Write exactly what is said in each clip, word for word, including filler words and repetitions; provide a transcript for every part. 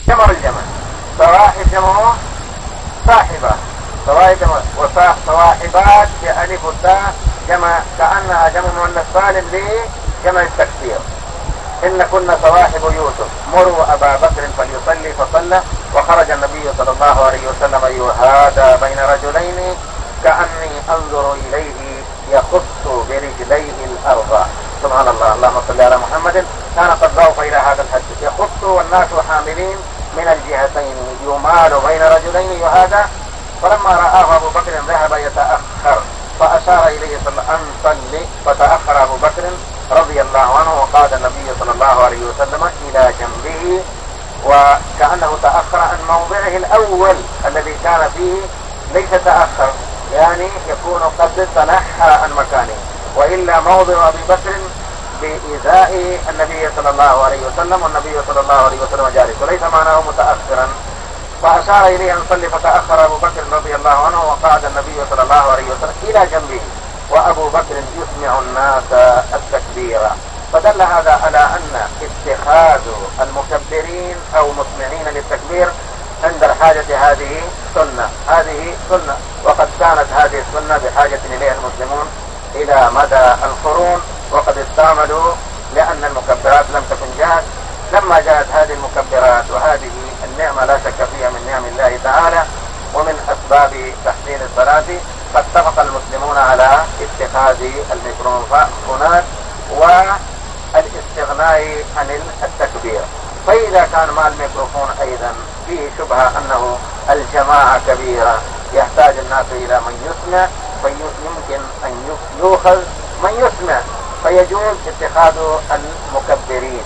جمر الجمل. صواحب جمع صاحبة، صواحب جمع، وصواحبات بألف والتاء جمع كأنها جمع مؤنث سالم لجمع التكسير. إن كنا صواحب يوسف مروا أبا بكر فليصلي فصلى وخرج النبي صلى الله عليه وسلم يهادى بين رجلين كأني أنظر إليه يخط برجليه الأرض. سبحان الله، اللهم صل على محمد. كان قد ضاف إلى هذا الحديث يخط والناس حاملين من الجهتين يمال بين رجلين يهادى. فلما رآه أبو بكر ذهب يتأخر فأشار إليه صلى الله عليه وسلم أن صلي، فتأخر أبو بكر رضي الله عنه وقاد النبي صلى الله عليه وسلم إلى جنبه، وكأنه تأخر عن موضعه الأول الذي كان فيه. ليس تأخر يعني يكون قد تنحى عن مكانه، وإلا موضع أبي بكر بإزاء النبي صلى الله عليه وسلم والنبي صلى الله عليه وسلم جالس، وليس معناه متأخرا. فأشار إليه أن صلي فتأخر أبو بكر رضي الله عنه وقعد النبي صلى الله عليه وسلم إلى جنبه وأبو بكر يسمع الناس التكبير. فدل هذا على أن اتخاذ المكبرين أو مسمعين للتكبير عند الحاجة هذه سنة، هذه سنة، وقد كانت هذه السنة بحاجة إليها المسلمون إلى مدى القرون، وقد استعملوا لأن المكبرات لم تكن جاءت. لما جاءت هذه المكبرات وهذه النعمة لا شك فيها من نعم الله تعالى ومن أسباب تحسين الصلاة، فاتفق المسلمون على اتخاذ الميكروفونات والاستغناء عن التكبير. فإذا كان مع الميكروفون أيضا فيه شبهة أنه الجماعة كبيرة يحتاج الناس إلى من يسمع، فيمكن أن يؤخذ من يسمع، فيجوز اتخاذ المكبرين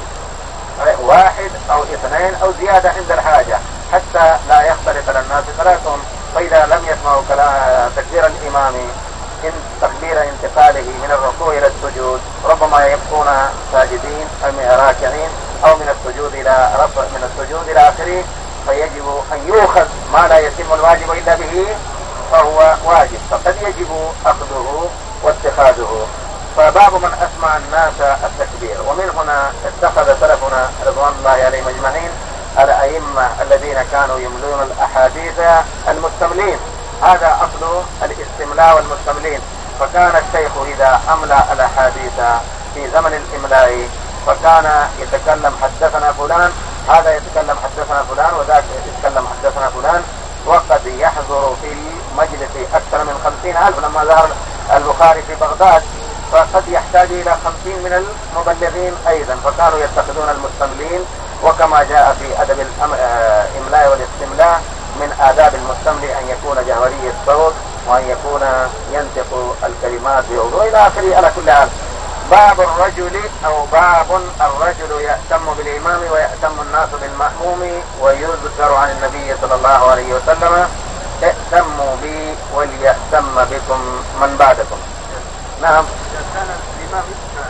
واحد أو اثنين أو زيادة عند الحاجة حتى لا يختلف على الناس صلاتهم. فإذا لم يسمعوا تكبير الإمام إن تكبير انتقاله من الركوع إلى السجود ربما يبقون ساجدين أو راكعين أو من السجود إلى رفع من السجود إلى آخره، فيجب أن يؤخذ ما لا يتم الواجب إلا به فهو واجب، فقد يجب أخذه واتخاذه. فباب من أسمع الناس التكبير. ومن هنا اتخذ سلفنا رضوان الله عليهم أجمعين الأئمة الذين كانوا يملون الأحاديث المستملين، هذا أصل الاستملاء والمستملين. فكان الشيخ إذا أملأ الأحاديث في زمن الإملاء فكان يتكلم حدثنا فلان، هذا يتكلم حدثنا فلان وذاك يتكلم حدثنا فلان، وقد يحضر في المجلس أكثر من خمسين ألف. لما ظهر البخاري في بغداد فقد يحتاج إلى خمسين من المبلغين أيضا، فكانوا يتخذون المستملين. وكما جاء في أدب الإملاء والاستملاء من آداب المستملي أن يكون جهوري الصوت وأن يكون ينطق الكلمات بوضوح إلى آخره. على كل حال باب الرجل أو باب الرجل يأتم بالإمام ويأتم الناس بالمأموم. ويذكر عن النبي صلى الله عليه وسلم ائتموا بي وليأتم بكم من بعدكم. نعم. إذا كان الإمام يسمع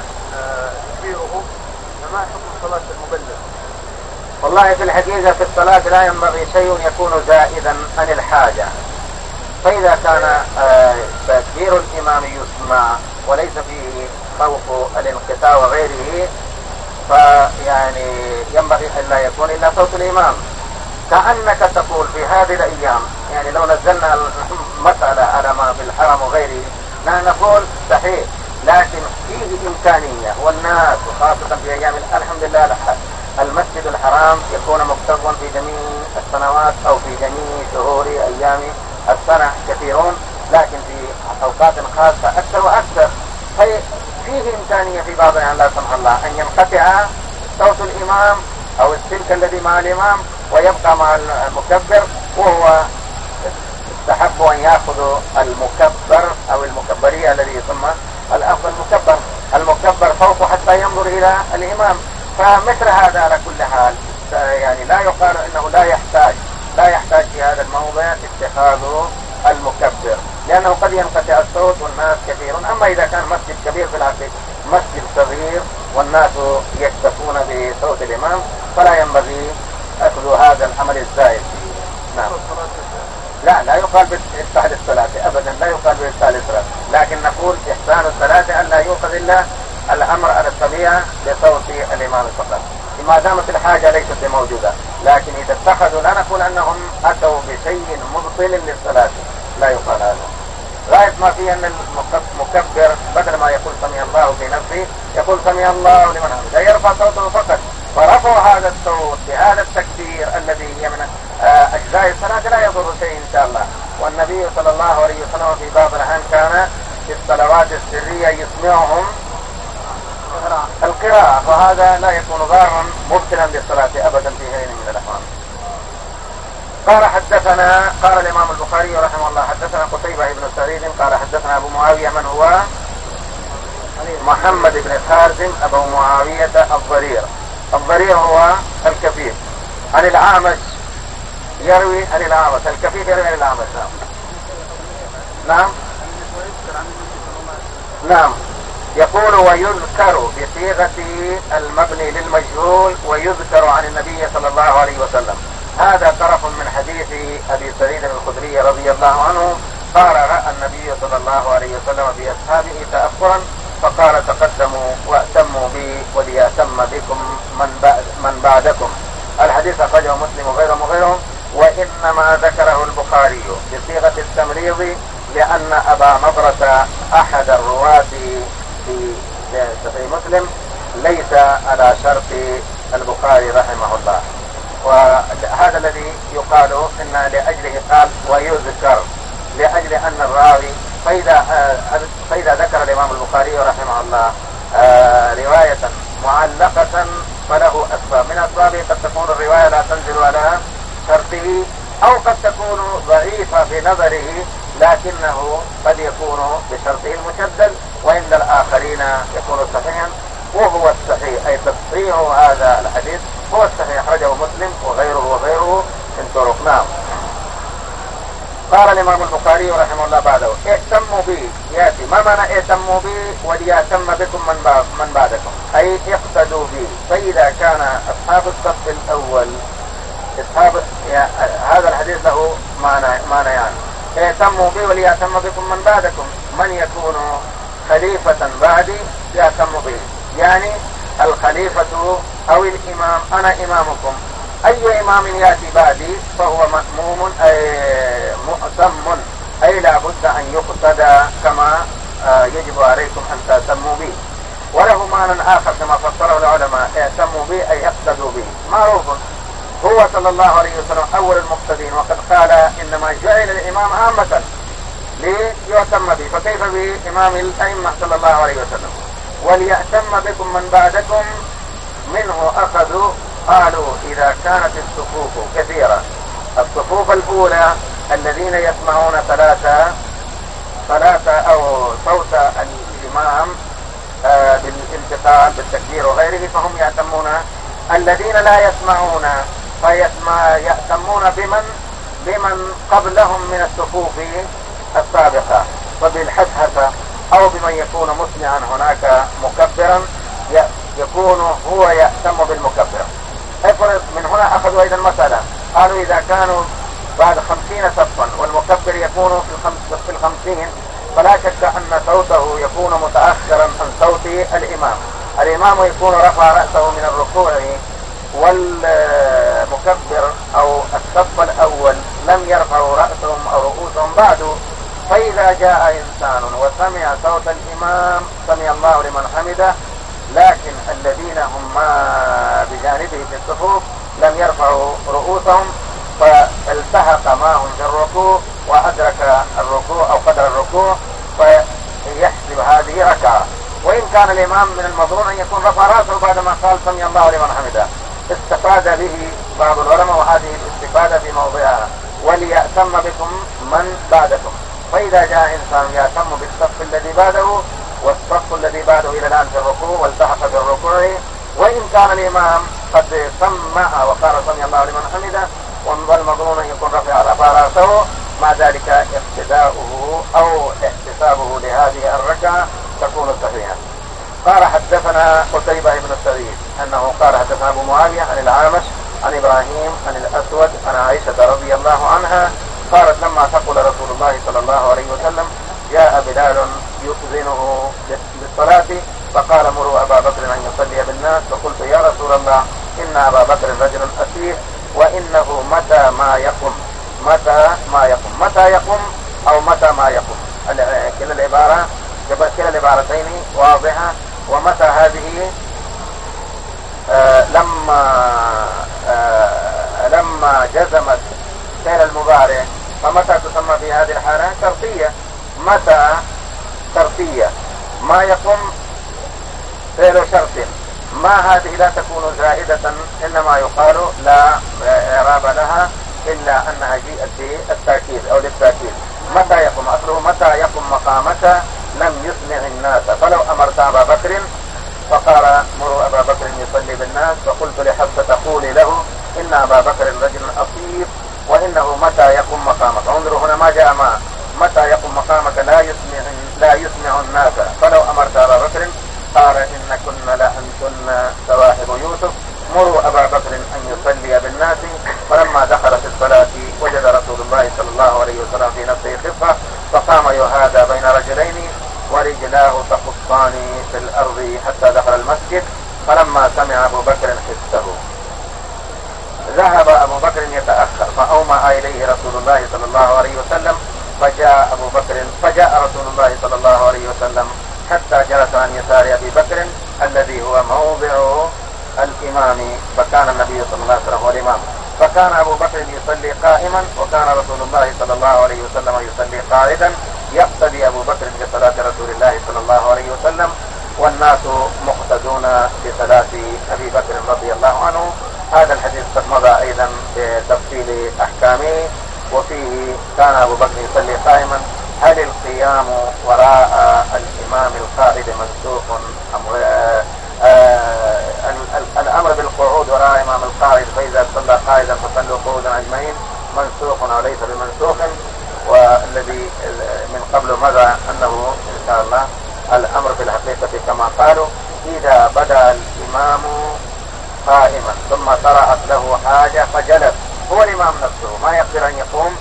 تكبيره فما حكم صلاة المبلغ؟ والله في الحقيقة في الصلاة لا ينبغي شيء يكون زائدا عن الحاجة. فإذا كان تكبير الإمام يسمع وليس فيه خوف الانقطاع وغيره فيعني ينبغي أن لا يكون إلا صوت الإمام. كأنك تقول في هذه الأيام يعني لو نزلنا مسألة على ما في الحرم وغيره نحن نقول صحيح، لكن فيه إمكانية والناس وخاصة في أيام الحمد لله المسجد الحرام يكون مكتظا في جميع السنوات أو في جميع شهور أيام السنة كثيرون، لكن في أوقات خاصة أكثر وأكثر. فيه إمكانية في بعض الأحيان لا سمح الله أن ينقطع صوت الإمام أو السلك الذي مع الإمام ويبقى مع المكبر، وهو استحب أن يأخذ المكبر أو المكبرية الذي يسمى الأفضل المكبر المكبر فوقه حتى ينظر إلى الإمام. فمثل هذا على كل حال يعني لا يقال انه لا يحتاج لا يحتاج في هذا الموضع اتخاذ المكبر، لانه قد ينقطع الصوت والناس كثيرون. اما اذا كان مسجد كبير في الحقيقة مسجد صغير والناس يكتفون بصوت الامام فلا ينبغي اخذ هذا العمل الزائد. نعم. لا لا يقال بإبطال الصلاة ابدا، لا يقال بإبطال الصلاة، لكن نقول احسان الصلاة ان لا يؤخذ الا الامر على الطبيعة بصوت الامام فقط ما دامت الحاجة ليست موجودة. لكن إذا اتخذوا لا نقول أنهم أتوا بشيء مبطل للصلاة، لا يقال هذا. غاية ما فيه أن المكبر بدل ما يقول سمع الله في نفسه يقول سمع الله لمن حمده، يرفع صوته فقط. فرفع هذا الصوت بهذا التكبير الذي هي من أجزاء الصلاة لا يضر شيء إن شاء الله. والنبي صلى الله عليه وسلم في بعض الأحيان كان في الصلوات السرية يسمعهم القراءة، فهذا لا يكون ضارا مبطلا للصلاة أبدا في حين من الأحوال. قال حدثنا قال الإمام البخاري رحمه الله حدثنا قتيبة بن سعيد قال حدثنا أبو معاوية من هو محمد بن خازم أبو معاوية الضرير. الضرير هو الكفيف. عن الأعمش يروي عن الأعمش، الكفيف يروي عن الأعمش. نعم نعم نعم. يقول ويذكر بصيغة المبني للمجهول ويذكر عن النبي صلى الله عليه وسلم. هذا طرف من حديث أبي سعيد الخدري رضي الله عنه قال رأى النبي صلى الله عليه وسلم بأصحابه تأخرا فقال تقدموا وأتموا بي وليأتم بكم من, بعد من بعدكم. الحديث أخرجه مسلم وغيره وغيره، وإنما ذكره البخاري بصيغة التمريض لأن أبا نضرة أحد الرواة في صحيح مسلم ليس على شرط البخاري رحمه الله، وهذا الذي يقال إن لأجله قال ويذكر لأجل أن الراوي فإذا, فإذا ذكر الإمام البخاري رحمه الله رواية معلقة فله أسباب، من أسبابه قد تكون الرواية لا تنزل على شرطه أو قد تكون ضعيفة في نظره لكنه قد يكون بشرطه المشدد وعند الآخرين يكون صحيحا، وهو الصحيح أي تصحيح هذا الحديث هو الصحيح أخرجه مسلم وغيره وغيره من طرق. نعم. قال الإمام البخاري رحمه الله بعده اهتموا بي ياتي ما معنى اهتموا بي وليأتم بكم من, من بعدكم، أي اقتدوا بي. فإذا كان أصحاب الصف الأول أصحاب هذا الحديث له معنى معنى يعني اهتموا بي وليأتم بكم من بعدكم، من يكون خليفة بعدي يأتم بي، يعني الخليفة أو الإمام أنا إمامكم، أي إمام يأتي بعدي فهو مأموم أي مؤتم، أي لا بد أن يقتدى كما يجب عليكم أن تأتموا به. وله معنى آخر كما فسره العلماء اهتموا به أي اقتدوا به، معروف هو صلى الله عليه وسلم أول المقتدين، وقد قال إنما جعل الإمام عامة ليؤتم به، فكيف بإمام الأئمة صلى الله عليه وسلم. وليأتم بكم من بعدكم منه أخذوا قالوا إذا كانت الصفوف كثيرة، الصفوف الأولى الذين يسمعون ثلاثة ثلاثة أو صوت الإمام آه بالانتقال بالتكبير وغيره فهم يأتمون، الذين لا يسمعون فيسمع يأتمون بمن بمن قبلهم من الصفوف السابقة، وبالحسحسة أو بمن يكون مسمعا هناك مكبرا يكون هو يأتم بالمكبر. افرض من هنا أخذوا أيضا مسألة، قالوا إذا كانوا بعد خمسين صفا والمكبر يكون في الخمسين فلا شك أن صوته يكون متأخرا عن صوت الإمام، الإمام يكون رفع رأسه من الركوع والمكبر أو الصف الأول لم يرفعوا رأسهم أو رؤوسهم بعد. فإذا جاء إنسان وسمع صوت الإمام سمع الله لمن حمده، لكن الذين هم بجانبه في الصفوف لم يرفعوا رؤوسهم فالتحق معهم في الركوع وأدرك الركوع أو قدر الركوع فيحسب هذه ركعة. وإن كان الإمام من المظنون أن يكون رفع رأسه بعدما قال سمع الله لمن حمده، استفاد به بعض العلماء وهذه الاستفادة في موضعها وليأتم بكم من بعدكم. فإذا جاء إنسان يأتم بالصف الذي بعده والصف الذي بعده إلى الآن في الركوع والتحق بالركوع، وإن كان الإمام قد سمع وقال سمع الله لمن حمده والمظنون أن يكون رفع رفع رأسه، مع ذلك اقتداؤه أو احتسابه لهذه الركعة تكون صحيحة. قال حدثنا قتيبة بن سعيد أنه قال حدثنا أبو معاوية عن الأعمش عن إبراهيم عن الأسود عن عائشة رضي الله عنها قالت لما ثقل رسول الله صلى الله عليه وسلم جاء بلال يؤذنه للصلاة فقال مروا أبا بكر أن يصلي بالناس، فقلت يا رسول الله إن أبا بكر رجل أسير وإنه متى ما يقم، متى ما يقم، متى يقم أو متى ما يقم، كلا العبارة كلا العبارتين واضحة. ومتى هذه آه لما آه لما جزمت فعل المضارع، فمتى تسمى في هذه الحالة شرطية، متى شرطية، ما يقم فعل شرط، ما هذه لا تكون زائدة، إنما يقال لا إعراب لها إلا أنها جيءت بالتأكيد أو للتأكيد. متى يقوم أصله متى يقوم مقامك لم يسمع الناس، فلو أمرت أبا بكر فقال مروا أبا بكر يصلي بالناس، فقلت لحفصة قولي له إن أبا بكر رجل أصيب وإنه متى يقوم مقامك. انظروا هنا ما جاء ما متى يقوم مقامك لا يسمع لا يسمع الناس، فلو أمرت أبا بكر قال إن كنا لأنتن سواحب يوسف مروا أبا بكر أن يصلي بالناس. فلما دخل في الصلاة وجد رسول الله صلى الله عليه وسلم في نفسه خفة، فقام يهادى بين رجلين ورجلاه تخطان في الأرض حتى دخل المسجد. فلما سمع أبو بكر حسه ذهب أبو بكر يتأخر، فأومأ إليه رسول الله صلى الله عليه وسلم، فجاء أبو بكر فجاء رسول الله صلى الله عليه وسلم حتى جلس عن يسار أبي بكر الذي هو موضع الإمام، فكان النبي صلى الله عليه وسلم هو الإمام، فكان أبو بكر يصلي قائما وكان رسول الله صلى الله عليه وسلم يصلي قاعدا، يقتدي أبو بكر بصلاة رسول الله صلى الله عليه وسلم، والناس مقتدون بصلاة أبي بكر رضي الله عنه. هذا الحديث قد مضى أيضا بتفصيل أحكامه، وفيه كان أبو بكر يصلي قائما. هل القيام وراء الإمام القائد منسوخ أم الأمر بالقعود وراء إمام القائد فإذا صلى قائدا فصلوا قعودا أجمعين منسوخ وليس بمنسوخ؟ والذي من قبل مضى أنه إن شاء الله الأمر في الحقيقة كما قالوا إذا بدأ الإمام قائما ثم طرأت له حاجة فجلس، هو الإمام نفسه ما يقدر أن يقوم،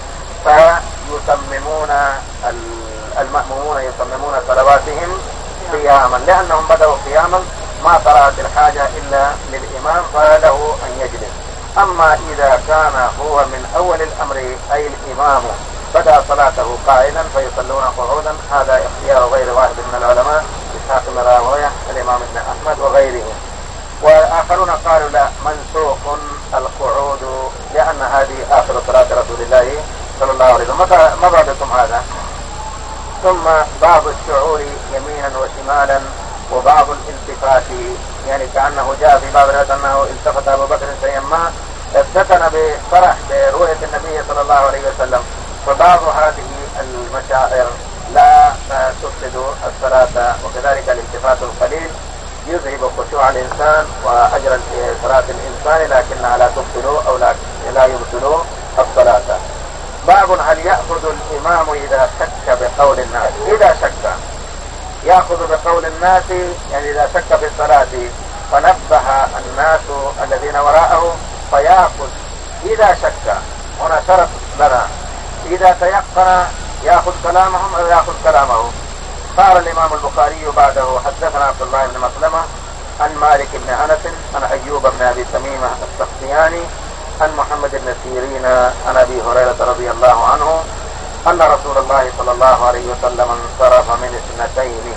فيتممون المأمومون يتممون صلواتهم قياما، لأنهم بدأوا قياما ما طرأت الحاجة إلا للإمام فله أن يجلس. أما إذا كان هو من أول الأمر أي الإمام بدأ صلاته قائلا فيصلون قعودا، هذا اختيار غير واحد من العلماء، إسحاق بن راهويه الإمام ابن أحمد وغيرهم. وآخرون قالوا لا منسوخ القعود لأن هذه آخر صلاة رسول الله صلى الله عليه وسلم. ما بعدكم هذا؟ ثم بعض الشعور يمينا وشمالا وبعض الالتفات، يعني كأنه جاء في بعض الآيات أنه التفت أبو بكر شيئا ما افتتن بفرح برؤية النبي صلى الله عليه وسلم. فبعض هذه المشاعر لا تفسد الصلاة، وكذلك الالتفات القليل يذهب خشوع الإنسان وأجر صلاة الإنسان لكنها لا تبطل أو لا يبطل الصلاة. باب هل يأخذ الإمام إذا شك بقول الناس؟ إذا شك يأخذ بقول الناس، يعني إذا شك في الصلاة فنبه الناس الذين وراءه فيأخذ إذا شك. هنا شرط لنا إذا تيقن يأخذ كلامهم أو يأخذ كلامه. قال الإمام البخاري بعده حدثنا عبد الله بن مسلمة عن مالك بن أنس عن أيوب بن أبي تميمة السختياني عن محمد بن سيرين عن أبي هريرة رضي الله عنه أن رسول الله صلى الله عليه وسلم انصرف من اثنتين،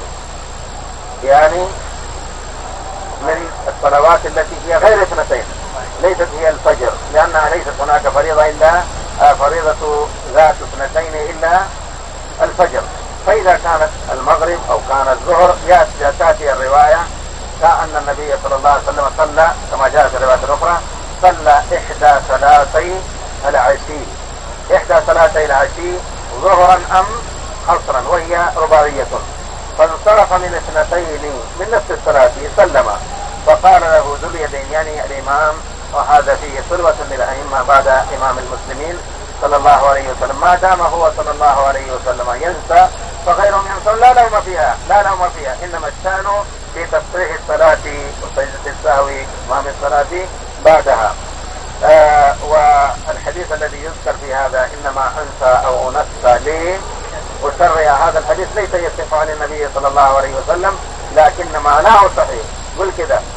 يعني من الصلوات التي هي غير اثنتين، ليست هي الفجر لأنها ليست هناك فريضة إلا فريضة ذات اثنتين إلا الفجر. فإذا كانت المغرب أو كان الظهر تأتي الرواية كأن النبي صلى الله عليه وسلم صلى كما جاء في الرواية الأخرى صلى إحدى صلاتي العشي، إحدى صلاتي العشي ظهرا أم عصرا وهي رباعية، فانصرف من اثنتين من نفس الصلاة سلم، فقال له ذو اليدين يعني الإمام، وهذا فيه صلوة للأئمة بعد إمام المسلمين صلى الله عليه وسلم، ما دام هو صلى الله عليه وسلم ينسى فغيرهم ينسون، لا لوم فيها لا لوم فيها إنما الشأن في تصحيح الصلاة وسجدة السهو إمام الصلاة بعدها. آه والحديث الذي يذكر في هذا إنما أنسى أو أنسى ليه وشرع هذا الحديث ليس يصح عن النبي صلى الله عليه وسلم، لكن معناه صحيح. قل كده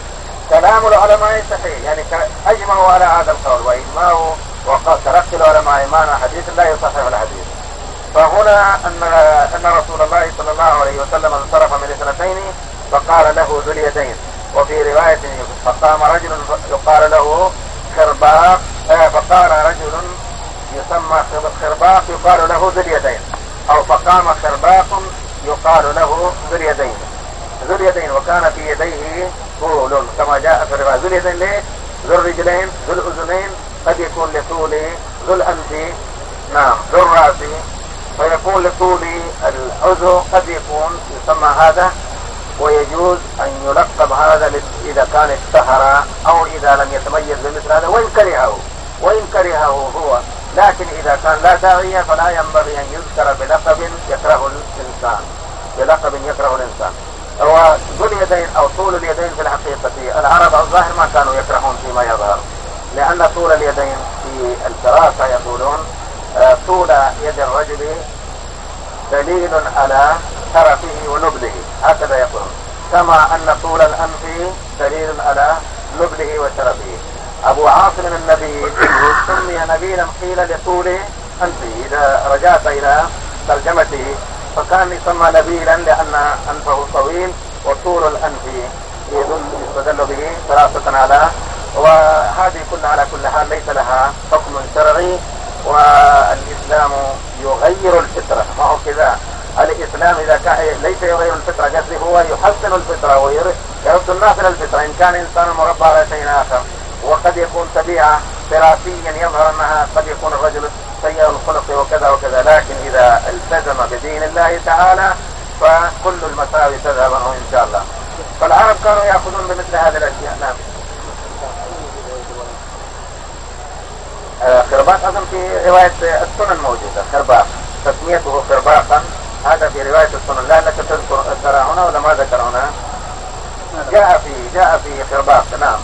كلام العلماء صحيح، يعني أجمعوا على هذا القول، وإجماعوا وقد تلقي العلماء معنى حديث لا يصحح الحديث. فهنا أن أن رسول الله صلى الله عليه وسلم انصرف من اثنتين فقال له ذو اليدين، وفي رواية فقام رجل يقال له خرباق، فقال رجل يسمى خرباق يقال له ذو اليدين، أو فقام خرباق يقال له ذو اليدين ذو اليدين وكان في يديه طول كما جاء في الرواية. ذو اليدين ليه؟ ذو الرجلين، ذو الأذنين، قد يكون لطول ذو الأنف، نعم ذو الرأس، فيكون لطول العضو قد يكون يسمى هذا، ويجوز أن يلقب هذا إذا كان اشتهر أو إذا لم يتميز بمثل هذا وإن كرهه وإن كرهه هو، لكن إذا كان لا داعي فلا ينبغي أن يذكر بلقب يكره الإنسان بلقب يكره الإنسان. وذو اليدين أو طول اليدين في الحقيقة العرب الظاهر ما كانوا يكرهون فيما يظهر، لأن طول اليدين في الفراسة يقولون طول يد الرجل دليل على شرفه ونبله، هكذا يقولون، كما أن طول الأنف دليل على نبله وشرفه. أبو عاصم النبيل سمي نبيلا قيل لطول أنفه، إذا رجعت إلى ترجمته فكان يسمى نبيلا لأن أنفه طويل وطول الأنف يستدل به فراسة على، وهذه كلها على كل حال ليس لها حكم شرعي، والإسلام يغير الفطرة، ما هو كذا الإسلام إذا كان ليس يغير الفطرة قصده هو يحسن الفطرة ويرد الناس إلى الفطرة. إن كان إنسان مربى على شيء آخر وقد يكون طبيعة فراسيا يظهر أنها قد يكون الرجل سيء الخلق وكذا وكذا، لكن إذا التزم بدين الله تعالى فكل المساوي تذهب عنه إن شاء الله. فالعرب كانوا يأخذون بمثل هذه الأشياء. نعم. خرباق أظن في رواية السنن موجودة، خرباق تسميته خرباقا هذا في رواية السنن، لا لك تذكر ترى هنا ولا ما ذكر هنا؟ جاء في جاء في خرباق. نعم.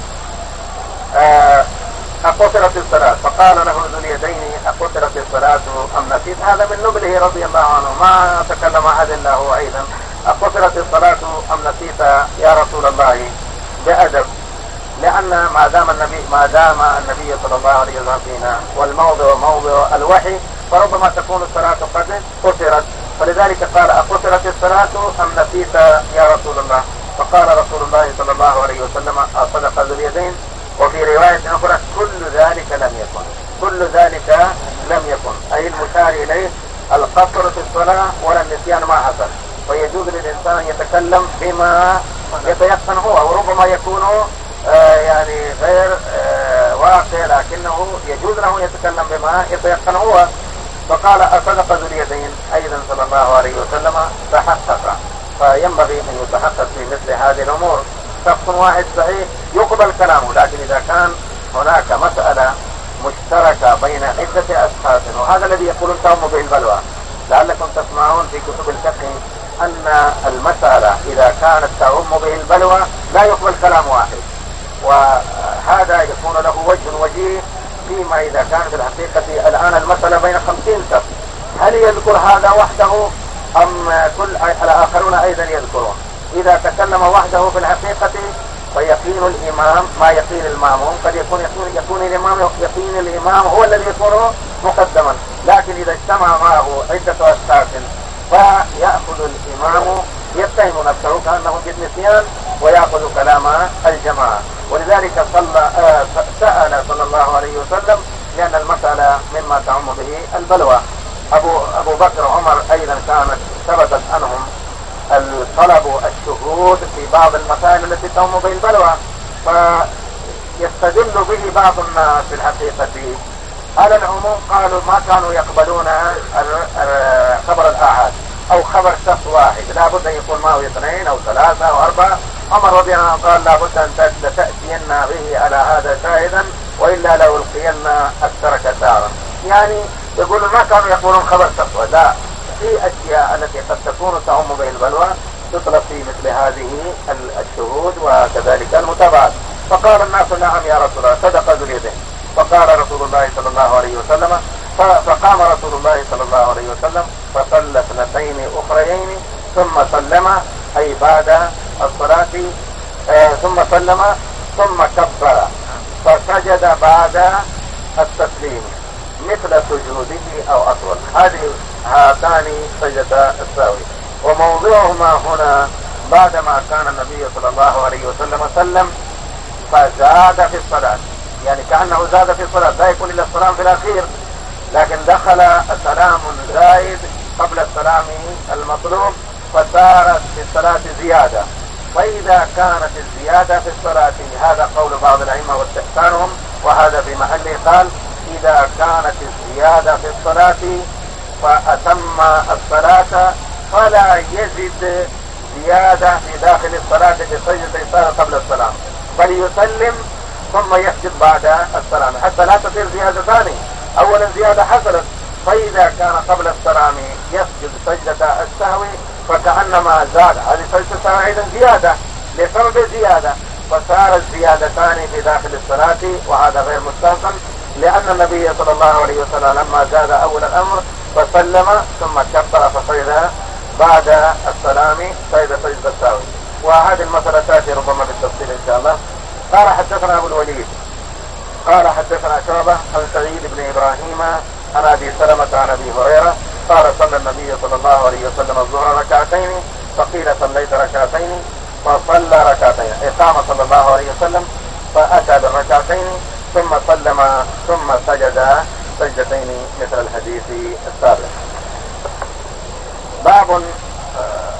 أقصرت الصلاة فقال له ذو اليدين أقصرت الصلاة أم نسيت؟ هذا من نبله رضي الله عنه، ما تكلم أحد إلا هو أيضا. أقصرت الصلاة أم نسيت يا رسول الله بأدب، لأن ما دام النبي ما دام النبي صلى الله عليه وسلم فينا والموضع موضع الوحي فربما تكون الصلاة قد قصرت، فلذلك قال أقصرت الصلاة أم نسيت يا رسول الله؟ فقال رسول الله صلى الله عليه وسلم أصدق ذو اليدين. وفي رواية أخرى كل ذلك لم يكن كل ذلك لم يكن أي المشار إليه القصر في الصلاة ولا النسيان ما حصل، فيجوز للإنسان أن يتكلم بما يتيقن هو، وربما يكون آه يعني غير آه واقع، لكنه يجوز له أن يتكلم بما يتيقن هو. فقال أصدق ذو اليدين أيضا صلى الله عليه وسلم تحقق، فينبغي أن يتحقق في مثل هذه الأمور. شخص واحد صحيح يقبل كلامه، لكن إذا كان هناك مسألة مشتركة بين عدة أشخاص، وهذا الذي يقولون تهم به البلوى، لعلكم تسمعون في كتب الفقه أن المسألة إذا كانت تهم به البلوى لا يقبل كلام واحد، وهذا يكون له وجه وجيه فيما إذا كان في الحقيقة الآن المسألة بين خمسين شخص، هل يذكر هذا وحده أم كل الآخرون أيضا يذكرون؟ إذا تكلم وحده في الحقيقة فيقين الإمام ما يقين الماموم، قد يكون يكون يكون الإمام يقين الإمام هو الذي يكون مقدما، لكن إذا اجتمع معه عدة أشخاص فيأخذ الإمام يتهم نفسه كأنه جد نسيان ويأخذ كلام الجماعة. ولذلك صلى آه سأل صلى الله عليه وسلم لأن المسألة مما تعم به البلوى. أبو أبو بكر وعمر أيضا كانت ثبتت عنهم الطلب الشهود في بعض المسائل التي تهم به البلوى، فيستدل به بعض الناس في الحقيقة. على العموم قالوا ما كانوا يقبلون خبر الآحاد أو خبر شخص واحد، لا بد أن يكون معه اثنين أو ثلاثة أو أربعة. عمر رضي الله عنه قال لا بد أن تأتين به على هذا شاهدا وإلا لو القينا أكثر كثارا. يعني يقولون ما كانوا يقولون خبر شخص، لا، في أشياء التي قد تكون تعم به البلوى تطلب في مثل هذه الشهود وكذلك المتابعات. فقال الناس نعم يا رسول الله صدق ذو اليدين. فقال رسول الله صلى الله عليه وسلم فقام رسول الله صلى الله عليه وسلم فصلى اثنتين أخريين ثم سلم، أي بعد الصلاة آه ثم سلم ثم كبر فسجد بعد التسليم مثل سجوده او اطول. هذه هاتان سجدتا السهو، وموضوعهما هنا بعدما كان النبي صلى الله عليه وسلم سلم فزاد في الصلاة، يعني كأنه زاد في الصلاة، لا يكون إلا السلام في الأخير، لكن دخل سلام زائد قبل السلام المطلوب فصارت في الصلاة زيادة. فإذا كانت الزيادة في الصلاة، هذا قول بعض الأئمة واستحسانهم وهذا في محله، قال إذا كانت الزيادة في الصلاة فأتم الصلاة فلا يزد زيادة في داخل الصلاة بسجدة صار قبل السلام، بل يسلم ثم يسجد بعد السلام حتى لا تصير زيادة ثانية. أولا زيادة حصلت، فإذا كان قبل السلام يسجد سجدة السهو فكأنما زاد، هذه سجدة السهو أيضا زيادة لسبب زيادة، فصار الزيادتان في داخل الصلاة، وهذا غير مستحسن، لأن النبي صلى الله عليه وسلم لما زاد أول الأمر فسلم ثم كبر فسجد بعد السلام سجد سجدة السهو. وهذه المسألة تأتي ربما بالتفصيل إن شاء الله. قال حدثنا أبو الوليد قال حدثنا شعبة عن سعيد بن إبراهيم عن أبي سلمة عن أبي هريرة قال صلى النبي صلى الله عليه وسلم الظهر ركعتين، فقيل صليت ركعتين، فصلى ركعتين، إقام صلى الله عليه وسلم فأتى بالركعتين ثم سلم ثم سجد سجدتين مثل الحديث السابق. باب آه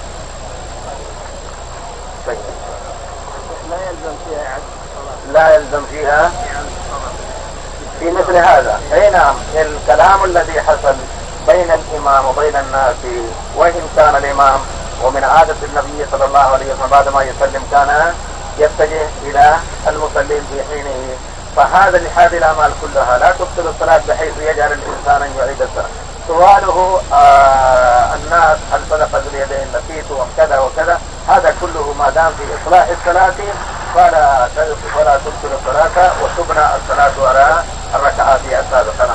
لا يلزم فيها إعادة الصلاة، لا يلزم فيها في مثل هذا. اي نعم، الكلام الذي حصل بين الامام وبين الناس، وان كان الامام ومن عادة النبي صلى الله عليه وسلم بعد ما يسلم كان يتجه الى المصلين في حينه، فهذا لهذه الاعمال كلها لا تبطل الصلاة بحيث يجعل الانسان ان يعيد الصلاة. سؤاله آه الناس هل صدق ذو اليدين نسيتهم كذا وكذا، هذا كله ما دام في اصلاح الصلاة فلا ولا تبطل الصلاة وتبنى الصلاة على الركعات السابقة.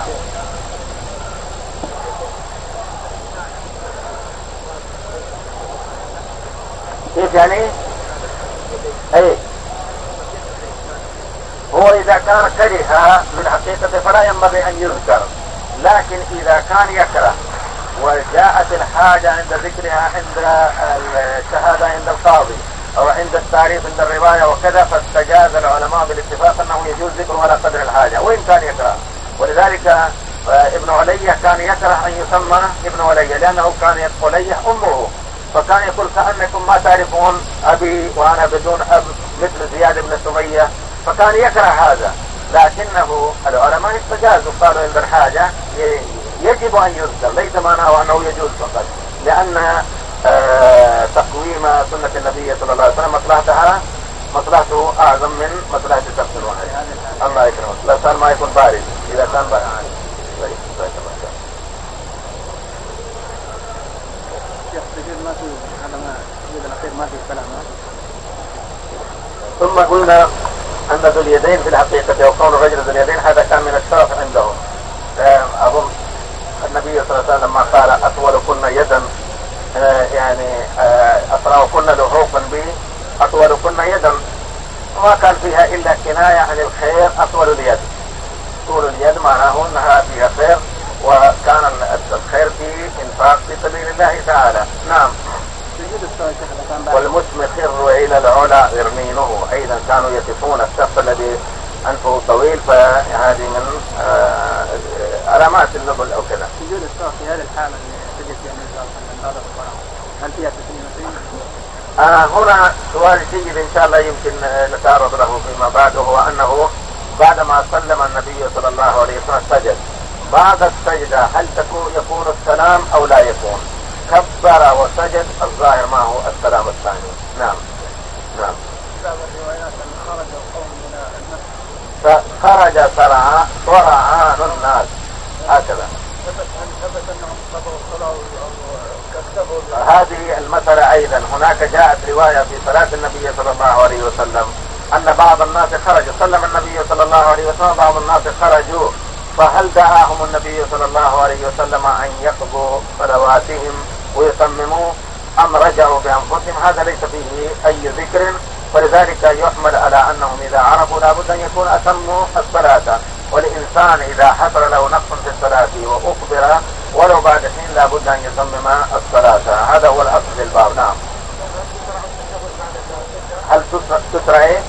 كيف يعني؟ اي هو اذا كان كره من حقيقة فلا ينبغي ان يذكر، لكن اذا كان يكره وجاءت الحاجة عند ذكرها عند الشهادة عند القاضي او عند التعريف عند الرواية وكذا، فاستجاز العلماء بالاتفاق انه يجوز ذكره على قدر الحاجة وان كان يكره. ولذلك ابن علية كان يكره ان يسمى ابن علية لانه كان علية امه، فكان يقول كأنكم ما تعرفون ابي وانا بدون اب مثل زياد بن سمية، فكان يكره هذا. لكنه العلماء استجازوا قالوا عند الحاجة يجب ان يذكر، ليس معناه انه يجوز فقط، لان آه تقويم سنة النبي صلى الله عليه وسلم مصلحتها مصلحته اعظم من مصلحة شخص واحد. الله يكرمك، لا صار ما يكون بارد، اذا كان بارد ما في هذا ما السجود الاخير ما في كلام. ثم قلنا ان ذو اليدين في الحقيقة وكون الرجل ذو اليدين هذا كان من الشرف عندهم. اظن النبي صلى الله عليه وسلم ما قال اطول كنا يدا، يعني اسرع كنا لحوقا به اطول كنا يدا، وما كان فيها الا كناية عن الخير اطول اليد. طول اليد معناه انها فيها خير، وكان الخير في انفاق في سبيل الله تعالى. نعم. والمسمخر الى العلا غرمينه، ايضا كانوا يصفون الشخص الذي انفه طويل، فهذه من آه علامات النبل او كذا. سجود السهو في هذه الحالة اللي سجد فيها النبي صلى الله عليه وسلم بعد الصلاة هل فيها تسليمتين؟ آه هنا سؤال جيد ان شاء الله يمكن نتعرض له فيما بعد، وهو انه بعدما سلم النبي صلى الله عليه وسلم سجد، بعد السجدة هل تكون يكون السلام او لا يكون؟ كبر وسجد، الظاهر ما هو السلام الثاني. نعم نعم. فخرج سرعان سرعان الناس هكذا. هذه المسألة ايضا هناك جاءت رواية في صلاة النبي صلى الله عليه وسلم ان بعض الناس خرجوا، سلم النبي صلى الله عليه وسلم، بعض الناس خرجوا، فهل دعاهم النبي صلى الله عليه وسلم ان يقضوا صلواتهم ويتمموا ام رجعوا بانفسهم؟ هذا ليس فيه اي ذكر، فلذلك يحمل على أنهم إذا عرفوا لابد أن يكون أتموا الصلاة. والإنسان إذا حصل له نقص في الصلاة وأخبر ولو بعد حين لابد أن يتمم الصلاة. هذا هو الأصل للباب. نعم. هل تسرع ايه؟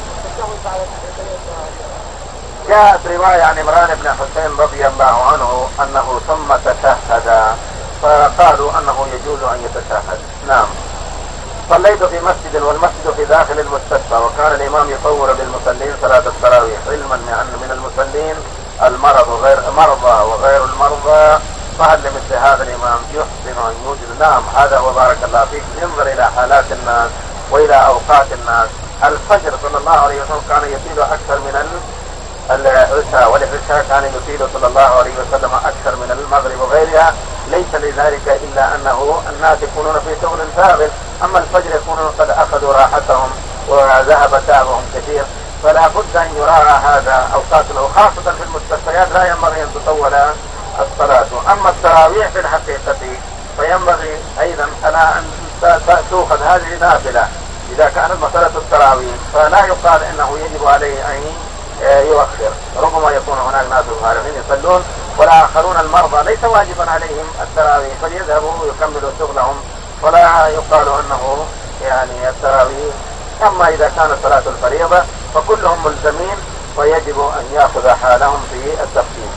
جاءت رواية عن عمران بن حسين رضي الله عنه أنه ثم تشهد، فقالوا أنه يجوز أن يتشهد. نعم. صليت في مسجد والمسجد في داخل المستشفى، وكان الإمام يصور بالمصلين صلاة التراويح، علما أن من المصلين المرض وغير مرضى وغير المرضى، فهل لمثل هذا الإمام يحسن أن يوجد؟ نعم، هذا هو بارك الله فيك. ينظر إلى حالات الناس وإلى أوقات الناس. الفجر صلى الله عليه وسلم كان يطيل أكثر من العشاء، والعشاء كان يطيل صلى الله عليه وسلم أكثر من المغرب وغيرها، ليس لذلك إلا أنه الناس يكونون في شغل ثابت، أما الفجر يكونون قد أخذوا راحتهم وذهب تعبهم كثير، فلا بد أن يراعى هذا أوقات له، خاصة في المستشفيات لا ينبغي أن تطول الصلاة. أما التراويح في الحقيقة فينبغي أيضا ألا أن تأخذ هذه نافلة إذا كانت مسألة التراويح، فلا يقال إنه يجب عليه أن يؤخر. ربما يكون هناك ناس خارجين يصلون والآخرون المرضى ليس واجبا عليهم التراويح، فليذهبوا ويكملوا شغلهم، فلا يقال أنه يعني التراويح. أما إذا كانت صلاة الفريضة فكلهم ملزمين، فيجب أن يأخذ حالهم في التخفيف.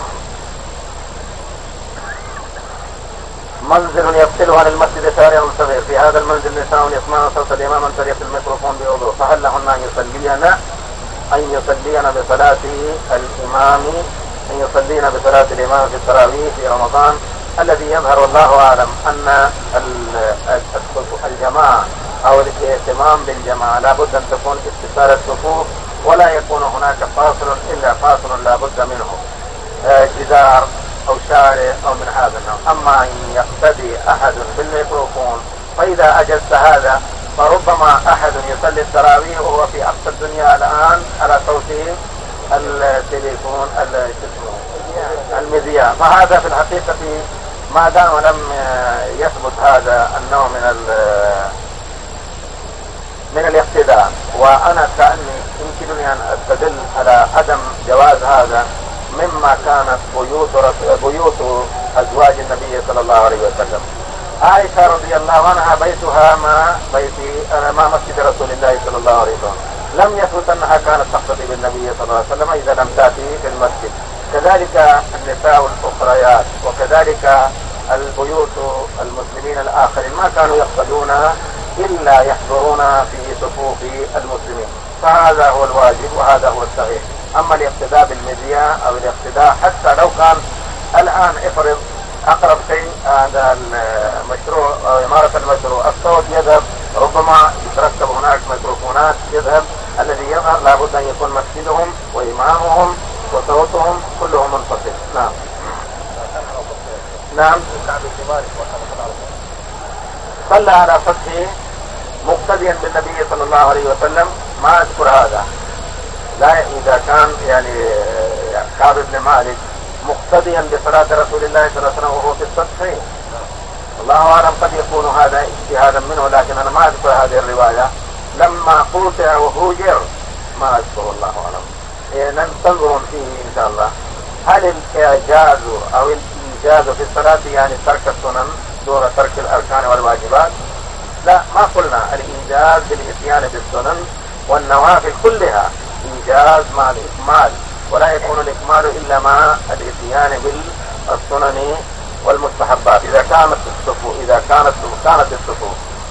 منزل يفصل عن المسجد شارع صغير، في هذا المنزل نساء يسمعن صوت الإمام عن طريق الميكروفون بوضوء، فهل لهن أن يصلين أن يصلين بصلاة الإمام أن يصلين بصلاة الإمام في التراويح في رمضان؟ الذي يظهر والله أعلم أن الجماعة أو الاهتمام بالجماعة لابد أن تكون اتصال الصفوف، ولا يكون هناك فاصل إلا فاصل لابد منه، جدار أو شارع أو من هذا النوع. أما أن يقتدي أحد بالميكروفون، فإذا أجزت هذا فربما أحد يصلي التراويح وهو في أقصى الدنيا الآن على صوت التليفون المذياع، فهذا في الحقيقة ما دام لم يثبت هذا النوع من من الاقتداء، وأنا كأني يمكنني أن أستدل على عدم جواز هذا مما كانت بيوت بيوت أزواج النبي صلى الله عليه وسلم. عائشة رضي الله عنها بيتها ما بيت ما مسجد رسول الله صلى الله عليه وسلم، لم يثبت أنها كانت تقتدي بالنبي صلى الله عليه وسلم إذا لم تأتي في المسجد. كذلك النساء الأخريات وكذلك البيوت المسلمين الآخرين ما كانوا يقتدون إلا يحضرون في صفوف المسلمين، فهذا هو الواجب وهذا هو الصحيح. أما الاقتداء بالمذياع أو الاقتداء حتى لو كان الآن افرض أقرب شيء هذا المشروع أو إمارة المشروع الصوت يذهب، ربما يتركب هناك ميكروفونات يذهب، الذي يظهر لابد أن يكون مسجدهم وإمامهم وصوتهم كلهم منفصل. نعم. نعم. صلى على سطح مقتديا بالنبي صلى الله عليه وسلم، ما أذكر هذا، لا إذا كان يعني كعب بن مالك مقتديا بصلاة رسول الله صلى الله عليه وسلم وهو في السطح، الله أعلم قد يكون هذا اجتهادا منه، لكن أنا ما أذكر هذه الرواية. لما قوطع وهوجر ما أذكر، الله أعلم. ننتظر فيه إن شاء الله. هل الإعجاز أو الإيجاز في الصلاة يعني ترك السنن دون ترك الأركان والواجبات؟ لا، ما قلنا الإيجاز بالإتيان بالسنن والنوافل كلها إيجاز مع الإكمال، ولا يكون الإكمال إلا مع الإتيان بالسنن والمستحبات. إذا كانت الصفوف إذا كانت كانت الصفوف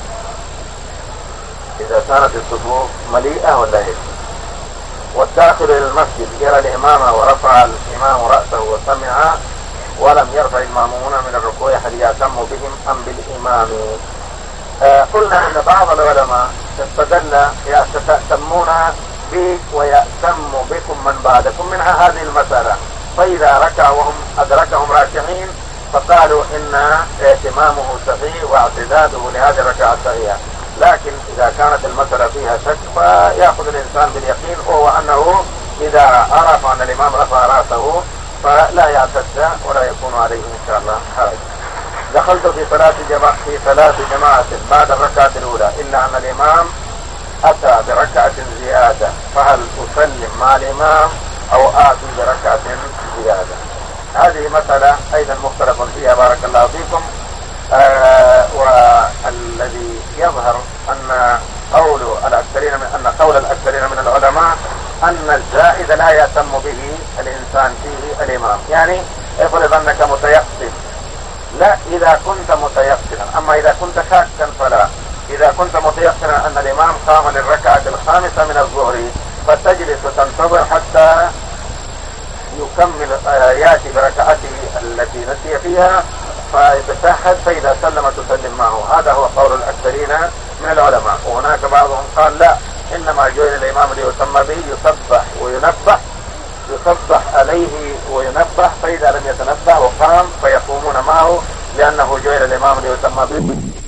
إذا كانت الصفوف مليئة ولا إيه؟ والداخل إلى المسجد يرى الإمام ورفع الإمام رأسه وسمع ولم يرفع المأمومون من الركوع، هل يأتم بهم أم بالإمام؟ آه قلنا أن بعض العلماء استدل يأتمون بي ويأتم بكم من بعدكم، منها هذه المسألة، فإذا ركعوا وهم أدركهم راكعين فقالوا إن اهتمامه صحيح واعتداده لهذه الركعة صحيحة. لكن إذا كانت المسألة فيها شك فيأخذ الإنسان باليقين، وهو أنه إذا عرف أن الإمام رفع رأسه فلا يعتد ولا يكون عليه إن شاء الله حرج. دخلت في صلاة جماعة في صلاة جماعة بعد الركعة الأولى إلا أن الإمام أتى بركعة زيادة فهل أسلم مع الإمام أو آتي بركعة زيادة؟ هذه مسألة أيضا مختلف فيها بارك الله فيكم. آه والذي يظهر أن قول الأكثرين من أن قول الأكثرين من العلماء أن الزائد لا يهتم به الإنسان فيه الإمام. يعني افرض أنك متيقن، لا إذا كنت متيقنا، أما إذا كنت شاكا فلا. إذا كنت متيقنا أن الإمام قام للركعة الخامسة من الظهر فتجلس تنتظر حتى يكمل ياتي بركعته التي نسي فيها فيتشهد، فإذا سلم تسلم معه. هذا هو قول الأكثرين من العلماء. وهناك بعضهم قال لا، إنما جعل الإمام ليتم به، يصبح وينبه، يصبح عليه وينبه، فإذا لم يتنبه وقام فيقومون معه لأنه جعل الإمام ليتم به.